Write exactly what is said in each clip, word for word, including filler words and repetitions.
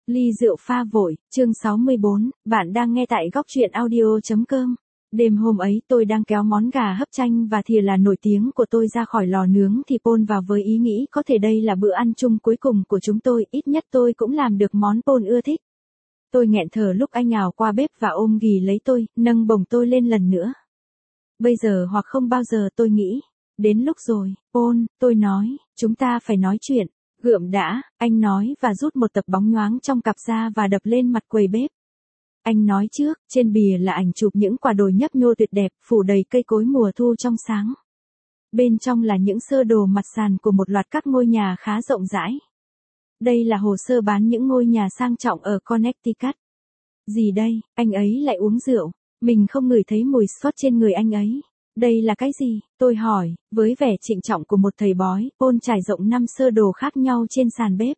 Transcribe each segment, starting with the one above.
Ly rượu pha vội, chương sáu mươi bốn, bạn đang nghe tại góc truyện audio.com. Đêm hôm ấy tôi đang kéo món gà hấp chanh và thìa là nổi tiếng của tôi ra khỏi lò nướng thì Paul vào với ý nghĩ có thể đây là bữa ăn chung cuối cùng của chúng tôi, ít nhất tôi cũng làm được món Paul ưa thích. Tôi nghẹn thở lúc anh ào qua bếp và ôm ghì lấy tôi, nâng bổng tôi lên lần nữa. Bây giờ hoặc không bao giờ tôi nghĩ. Đến lúc rồi, Paul, tôi nói, chúng ta phải nói chuyện. Gượm đã, anh nói và rút một tập bóng nhoáng trong cặp ra và đập lên mặt quầy bếp. Anh nói trước, trên bìa là ảnh chụp những quả đồi nhấp nhô tuyệt đẹp, phủ đầy cây cối mùa thu trong sáng. Bên trong là những sơ đồ mặt sàn của một loạt các ngôi nhà khá rộng rãi. Đây là hồ sơ bán những ngôi nhà sang trọng ở Connecticut. Gì đây, anh ấy lại uống rượu, mình không ngửi thấy mùi sót trên người anh ấy. Đây là cái gì? Tôi hỏi, với vẻ trịnh trọng của một thầy bói, Paul trải rộng năm sơ đồ khác nhau trên sàn bếp.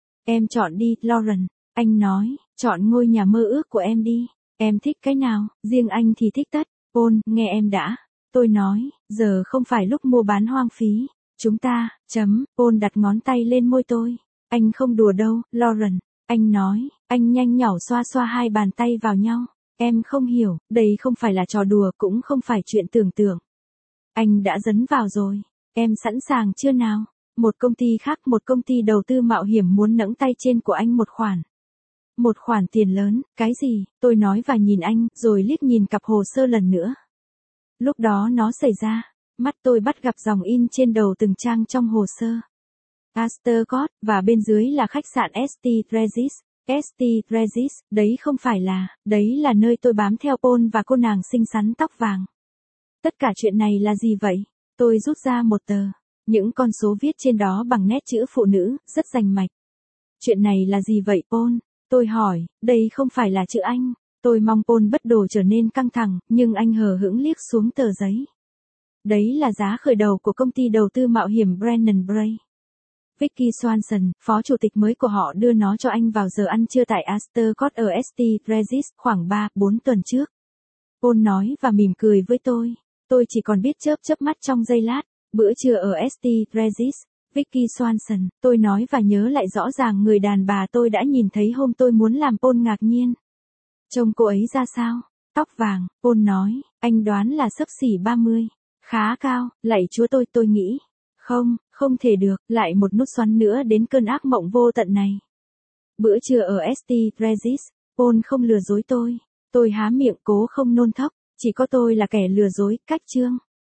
Em chọn đi, Lauren. Anh nói, chọn ngôi nhà mơ ước của em đi. Em thích cái nào, riêng anh thì thích tất. Paul, nghe em đã. Tôi nói, giờ không phải lúc mua bán hoang phí. Chúng ta, chấm, Paul đặt ngón tay lên môi tôi. Anh không đùa đâu, Lauren. Anh nói, anh nhanh nhảu xoa xoa hai bàn tay vào nhau. Em không hiểu, đây không phải là trò đùa cũng không phải chuyện tưởng tượng. Anh đã dấn vào rồi. Em sẵn sàng chưa nào? Một công ty khác, một công ty đầu tư mạo hiểm muốn nẫng tay trên của anh một khoản. Một khoản tiền lớn, cái gì? Tôi nói và nhìn anh, rồi liếc nhìn cặp hồ sơ lần nữa. Lúc đó nó xảy ra, mắt tôi bắt gặp dòng in trên đầu từng trang trong hồ sơ. Astorcott, và bên dưới là khách sạn ét tê Regis. ét tê Regis, đấy không phải là, đấy là nơi tôi bám theo Paul và cô nàng xinh xắn tóc vàng. Tất cả chuyện này là gì vậy? Tôi rút ra một tờ. Những con số viết trên đó bằng nét chữ phụ nữ, rất rành mạch. Chuyện này là gì vậy Paul? Tôi hỏi, đây không phải là chữ Anh. Tôi mong Paul bất đồ trở nên căng thẳng, nhưng anh hờ hững liếc xuống tờ giấy. Đấy là giá khởi đầu của công ty đầu tư mạo hiểm Brennan Bray. Vicky Swanson, phó chủ tịch mới của họ đưa nó cho anh vào giờ ăn trưa tại Astorcott ở ét tê Regis khoảng ba bốn tuần trước. Paul nói và mỉm cười với tôi. Tôi chỉ còn biết chớp chớp mắt trong giây lát. Bữa trưa ở ét tê Regis, Vicky Swanson, tôi nói và nhớ lại rõ ràng người đàn bà tôi đã nhìn thấy hôm tôi muốn làm Paul ngạc nhiên. Trông cô ấy ra sao? Tóc vàng, Paul nói, anh đoán là xấp xỉ ba mươi. Khá cao, lạy chúa tôi tôi nghĩ. Không, không thể được, lại một nút xoắn nữa đến cơn ác mộng vô tận này. Bữa trưa ở ét tê Regis, Paul không lừa dối tôi. Tôi há miệng cố không nôn thốc, chỉ có tôi là kẻ lừa dối, cách chương.